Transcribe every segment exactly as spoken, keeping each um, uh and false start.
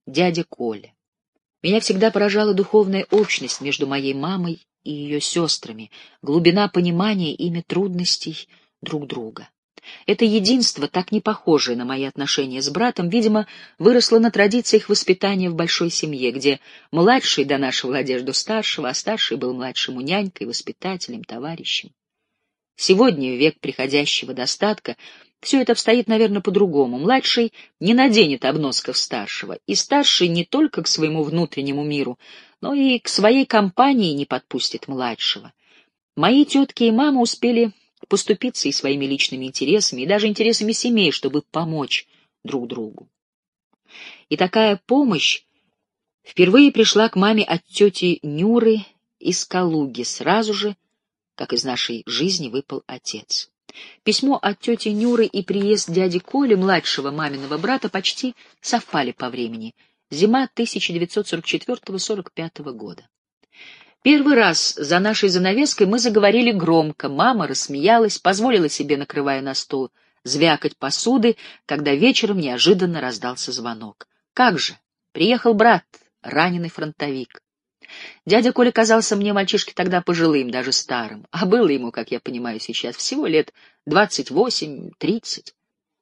дядя Коля. Меня всегда поражала духовная общность между моей мамой и ее сестрами, глубина понимания ими трудностей друг друга. Это единство, так не похожее на мои отношения с братом, видимо, выросло на традициях воспитания в большой семье, где младший донашивал одежду старшего, а старший был младшему нянькой, воспитателем, товарищем. Сегодня, в век приходящего достатка, все это обстоит, наверное, по-другому. Младший не наденет обносков старшего, и старший не только к своему внутреннему миру, но и к своей компании не подпустит младшего. Мои тетки и мама успели поступиться и своими личными интересами, и даже интересами семей, чтобы помочь друг другу. И такая помощь впервые пришла к маме от тети Нюры из Калуги, сразу же, как из нашей жизни выпал отец. Письмо от тети Нюры и приезд дяди Коли, младшего маминого брата, почти совпали по времени. Зима тысяча девятьсот сорок четвёртого — сорок пятого года. Первый раз за нашей занавеской мы заговорили громко. Мама рассмеялась, позволила себе, накрывая на стол, звякать посуды, когда вечером неожиданно раздался звонок. Как же? Приехал брат, раненый фронтовик. Дядя Коля казался мне мальчишке тогда пожилым, даже старым, а было ему, как я понимаю сейчас, всего лет двадцать восемь — тридцать.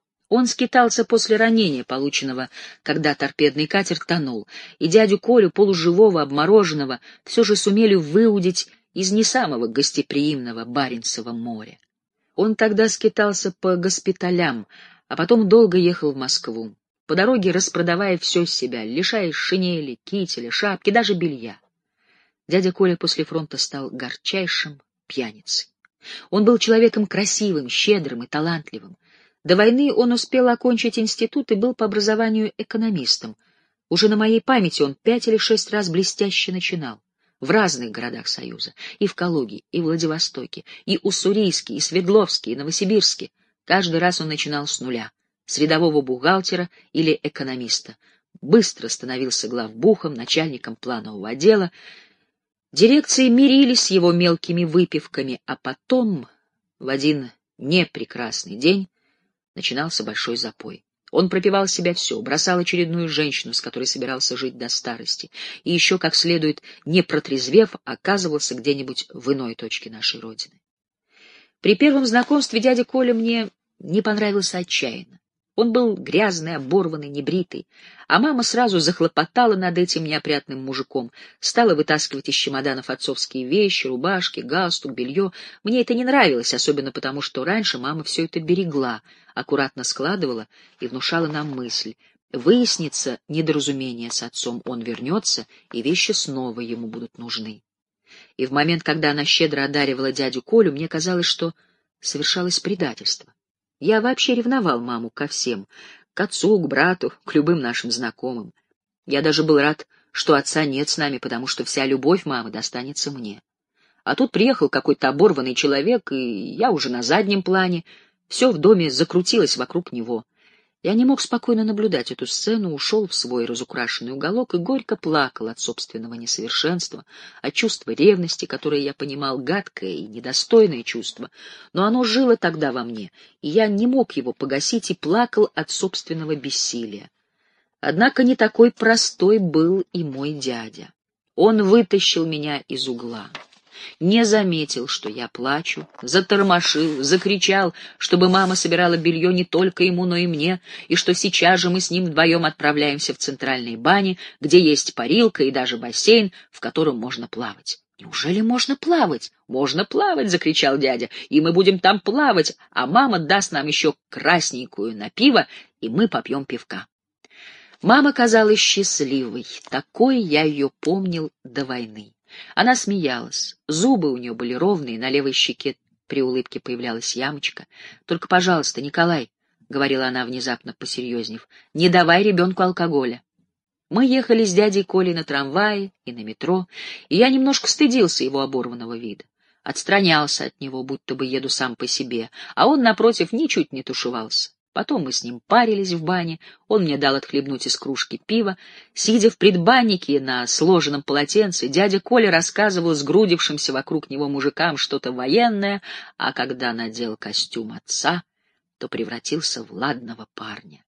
Он скитался после ранения, полученного, когда торпедный катер тонул, и дядю Колю, полуживого, обмороженного, все же сумели выудить из не самого гостеприимного Баренцева моря. Он тогда скитался по госпиталям, а потом долго ехал в Москву, по дороге распродавая все с себя, лишаясь шинели, кителя, шапки, даже белья. Дядя Коля после фронта стал горчайшим пьяницей. Он был человеком красивым, щедрым и талантливым. До войны он успел окончить институт и был по образованию экономистом. Уже на моей памяти он пять или шесть раз блестяще начинал. В разных городах Союза. И в Калуге, и в Владивостоке, и Уссурийске, и Свердловске, и Новосибирске. Каждый раз он начинал с нуля. С рядового бухгалтера или экономиста. Быстро становился главбухом, начальником планового отдела. Дирекции мирились с его мелкими выпивками, а потом, в один непрекрасный день, начинался большой запой. Он пропивал в себя все, бросал очередную женщину, с которой собирался жить до старости, и еще, как следует, не протрезвев, оказывался где-нибудь в иной точке нашей Родины. При первом знакомстве дядя Коля мне не понравился отчаянно. Он был грязный, оборванный, небритый, а мама сразу захлопотала над этим неопрятным мужиком, стала вытаскивать из чемоданов отцовские вещи, рубашки, галстук, белье. Мне это не нравилось, особенно потому, что раньше мама все это берегла, аккуратно складывала и внушала нам мысль. Выяснится недоразумение с отцом, он вернется, и вещи снова ему будут нужны. И в момент, когда она щедро одаривала дядю Колю, мне казалось, что совершалось предательство. Я вообще ревновал маму ко всем, к отцу, к брату, к любым нашим знакомым. Я даже был рад, что отца нет с нами, потому что вся любовь мамы достанется мне. А тут приехал какой-то оборванный человек, и я уже на заднем плане, все в доме закрутилось вокруг него. Я не мог спокойно наблюдать эту сцену, ушел в свой разукрашенный уголок и горько плакал от собственного несовершенства, от чувства ревности, которое я понимал гадкое и недостойное чувство, но оно жило тогда во мне, и я не мог его погасить и плакал от собственного бессилия. Однако не такой простой был и мой дядя. Он вытащил меня из угла. Не заметил, что я плачу, затормошил, закричал, чтобы мама собирала белье не только ему, но и мне, и что сейчас же мы с ним вдвоем отправляемся в центральные бани, где есть парилка и даже бассейн, в котором можно плавать. «Неужели можно плавать?» «Можно плавать!» — закричал дядя. «И мы будем там плавать, а мама даст нам еще красненькую на пиво, и мы попьем пивка». Мама казалась счастливой, такой я ее помнил до войны. Она смеялась, зубы у нее были ровные, на левой щеке при улыбке появлялась ямочка. «Только, пожалуйста, Николай», — говорила она, внезапно посерьезнев, — «не давай ребенку алкоголя». Мы ехали с дядей Колей на трамвае и на метро, и я немножко стыдился его оборванного вида. Отстранялся от него, будто бы еду сам по себе, а он, напротив, ничуть не тушевался. Потом мы с ним парились в бане, он мне дал отхлебнуть из кружки пива. Сидя в предбаннике на сложенном полотенце, дядя Коля рассказывал сгрудившимся вокруг него мужикам что-то военное, а когда надел костюм отца, то превратился в ладного парня.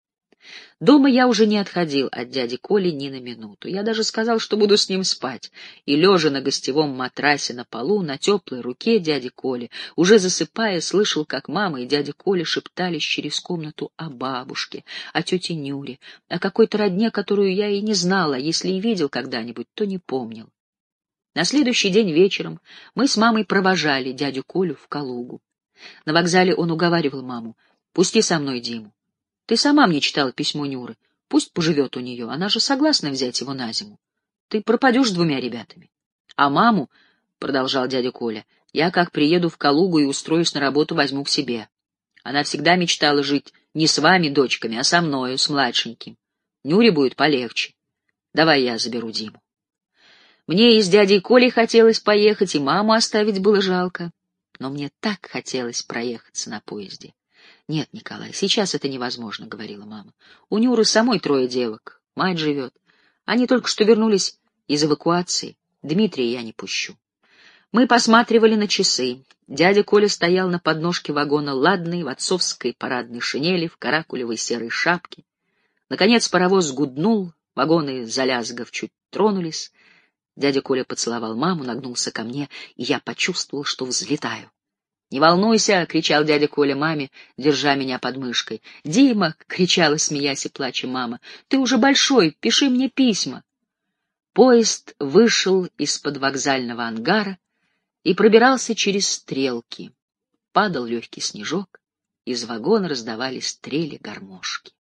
Дома я уже не отходил от дяди Коли ни на минуту. Я даже сказал, что буду с ним спать, и, лежа на гостевом матрасе на полу, на теплой руке дяди Коли, уже засыпая, слышал, как мама и дядя Коля шептались через комнату о бабушке, о тете Нюре, о какой-то родне, которую я и не знала, а если и видел когда-нибудь, то не помнил. На следующий день вечером мы с мамой провожали дядю Колю в Калугу. На вокзале он уговаривал маму: «Пусти со мной Диму. Ты сама мне читала письмо Нюры. Пусть поживет у нее, она же согласна взять его на зиму. Ты пропадешь с двумя ребятами. А маму, — продолжал дядя Коля, — я, как приеду в Калугу и устроюсь на работу, возьму к себе. Она всегда мечтала жить не с вами, дочками, а со мною, с младшеньким. Нюре будет полегче. Давай я заберу Диму». Мне и с дядей Колей хотелось поехать, и маму оставить было жалко. Но мне так хотелось проехаться на поезде. «Нет, Николай, сейчас это невозможно», — говорила мама. «У Нюры самой трое девок, мать живет. Они только что вернулись из эвакуации. Дмитрия я не пущу». Мы посматривали на часы. Дядя Коля стоял на подножке вагона ладный, в отцовской парадной шинели, в каракулевой серой шапке. Наконец паровоз гуднул, вагоны, залязгав, чуть тронулись. Дядя Коля поцеловал маму, нагнулся ко мне, и я почувствовал, что взлетаю. «Не волнуйся!» — кричал дядя Коля маме, держа меня под мышкой. «Дима!» — кричала, смеясь и плача мама. «Ты уже большой, пиши мне письма!» Поезд вышел из-под вокзального ангара и пробирался через стрелки. Падал легкий снежок, из вагона раздавались трели гармошки.